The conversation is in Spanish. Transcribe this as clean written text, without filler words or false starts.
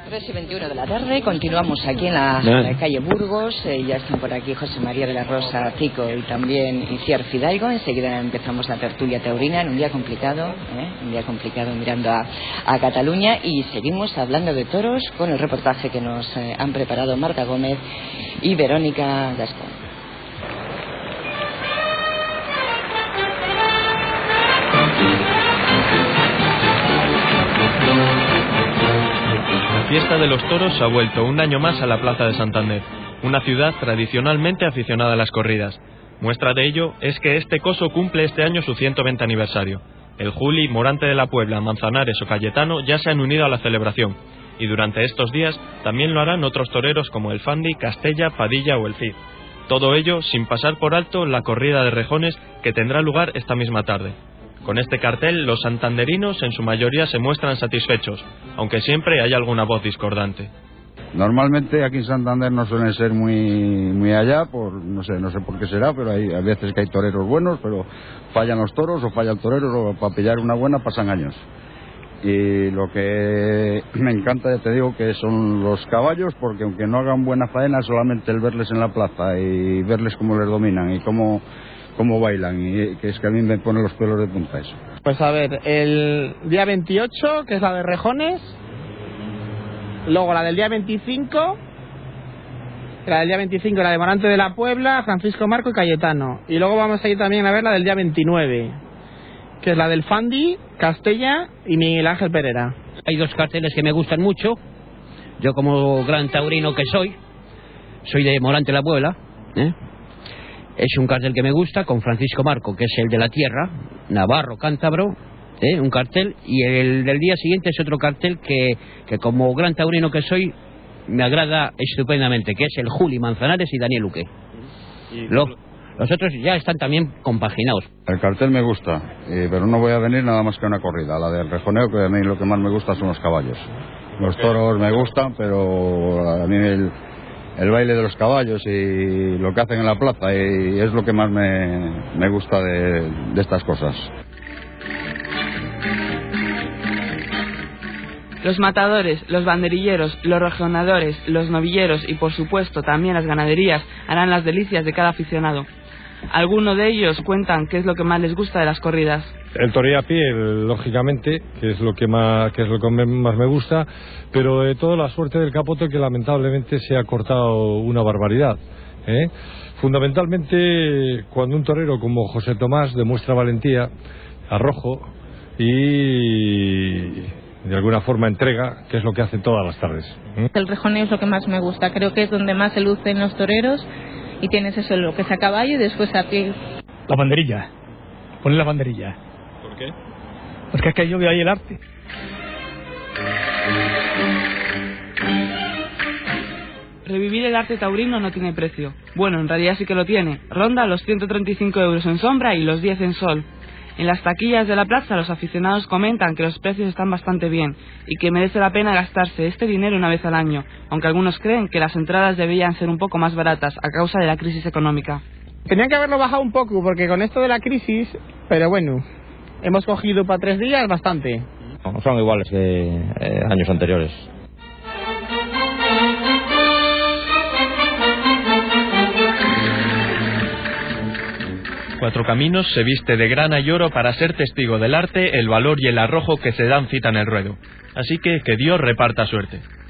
3:21 de la tarde, continuamos aquí en la calle Burgos. Ya están por aquí José María de la Rosa Cico y también Iciar Fidalgo. Enseguida empezamos la tertulia taurina en un día complicado mirando a Cataluña, y seguimos hablando de toros con el reportaje que nos han preparado Marta Gómez y Verónica Gascón. La fiesta de los toros ha vuelto un año más a la Plaza de Santander, una ciudad tradicionalmente aficionada a las corridas. Muestra de ello es que este coso cumple este año su 120 aniversario. El Juli, Morante de la Puebla, Manzanares o Cayetano ya se han unido a la celebración, y durante estos días también lo harán otros toreros como el Fandi, Castella, Padilla o el Cid. Todo ello sin pasar por alto la corrida de rejones que tendrá lugar esta misma tarde. Con este cartel, los santanderinos en su mayoría se muestran satisfechos, aunque siempre hay alguna voz discordante. Normalmente aquí en Santander no suelen ser muy allá, no sé por qué será, pero hay veces que hay toreros buenos, pero fallan los toros o falla el torero, o para pillar una buena pasan años. Y lo que me encanta, ya te digo, que son los caballos, porque aunque no hagan buena faena, solamente el verles en la plaza y verles cómo les dominan y cómo bailan, y que es que a mí me pone los pelos de punta eso. Pues a ver, el día 28, que es la de rejones, luego la del día 25, la de Morante de la Puebla, Francisco Marco y Cayetano, y luego vamos a ir también a ver la del día 29, que es la del Fandi, Castella y Miguel Ángel Pereira. Hay dos carteles que me gustan mucho. Yo, como gran taurino que soy de Morante de la Puebla, Es un cartel que me gusta, con Francisco Marco, que es el de la tierra, navarro, cántabro, un cartel, y el del día siguiente es otro cartel que como gran taurino que soy, me agrada estupendamente, que es el Juli, Manzanares y Daniel Luque. Los otros ya están también compaginados. El cartel me gusta, pero no voy a venir nada más que a una corrida, la del rejoneo, que a mí lo que más me gusta son los caballos. Los toros me gustan, pero a mí el baile de los caballos y lo que hacen en la plaza, y es lo que más me gusta de estas cosas. Los matadores, los banderilleros, los rejonadores, los novilleros y por supuesto también las ganaderías harán las delicias de cada aficionado. Algunos de ellos cuentan qué es lo que más les gusta de las corridas. El toreo a pie, lógicamente, que es lo que más me gusta, pero de toda la suerte del capote, que lamentablemente se ha cortado una barbaridad. Fundamentalmente, cuando un torero como José Tomás demuestra valentía, arrojo y de alguna forma entrega, que es lo que hace todas las tardes. El rejoneo es lo que más me gusta, creo que es donde más se lucen los toreros, y tienes eso, lo que es a caballo y después a pie. La banderilla, poner la banderilla. ¿Por qué? Porque es que yo veo ahí el arte. Revivir el arte taurino no tiene precio. Bueno, en realidad sí que lo tiene. Ronda los 135 euros en sombra y los 10 en sol. En las taquillas de la plaza los aficionados comentan que los precios están bastante bien y que merece la pena gastarse este dinero una vez al año, aunque algunos creen que las entradas deberían ser un poco más baratas a causa de la crisis económica. Tenían que haberlo bajado un poco, porque con esto de la crisis, pero bueno, hemos cogido para 3 días bastante. Son iguales que años anteriores. Cuatro Caminos se viste de grana y oro para ser testigo del arte, el valor y el arrojo que se dan cita en el ruedo. Así que Dios reparta suerte.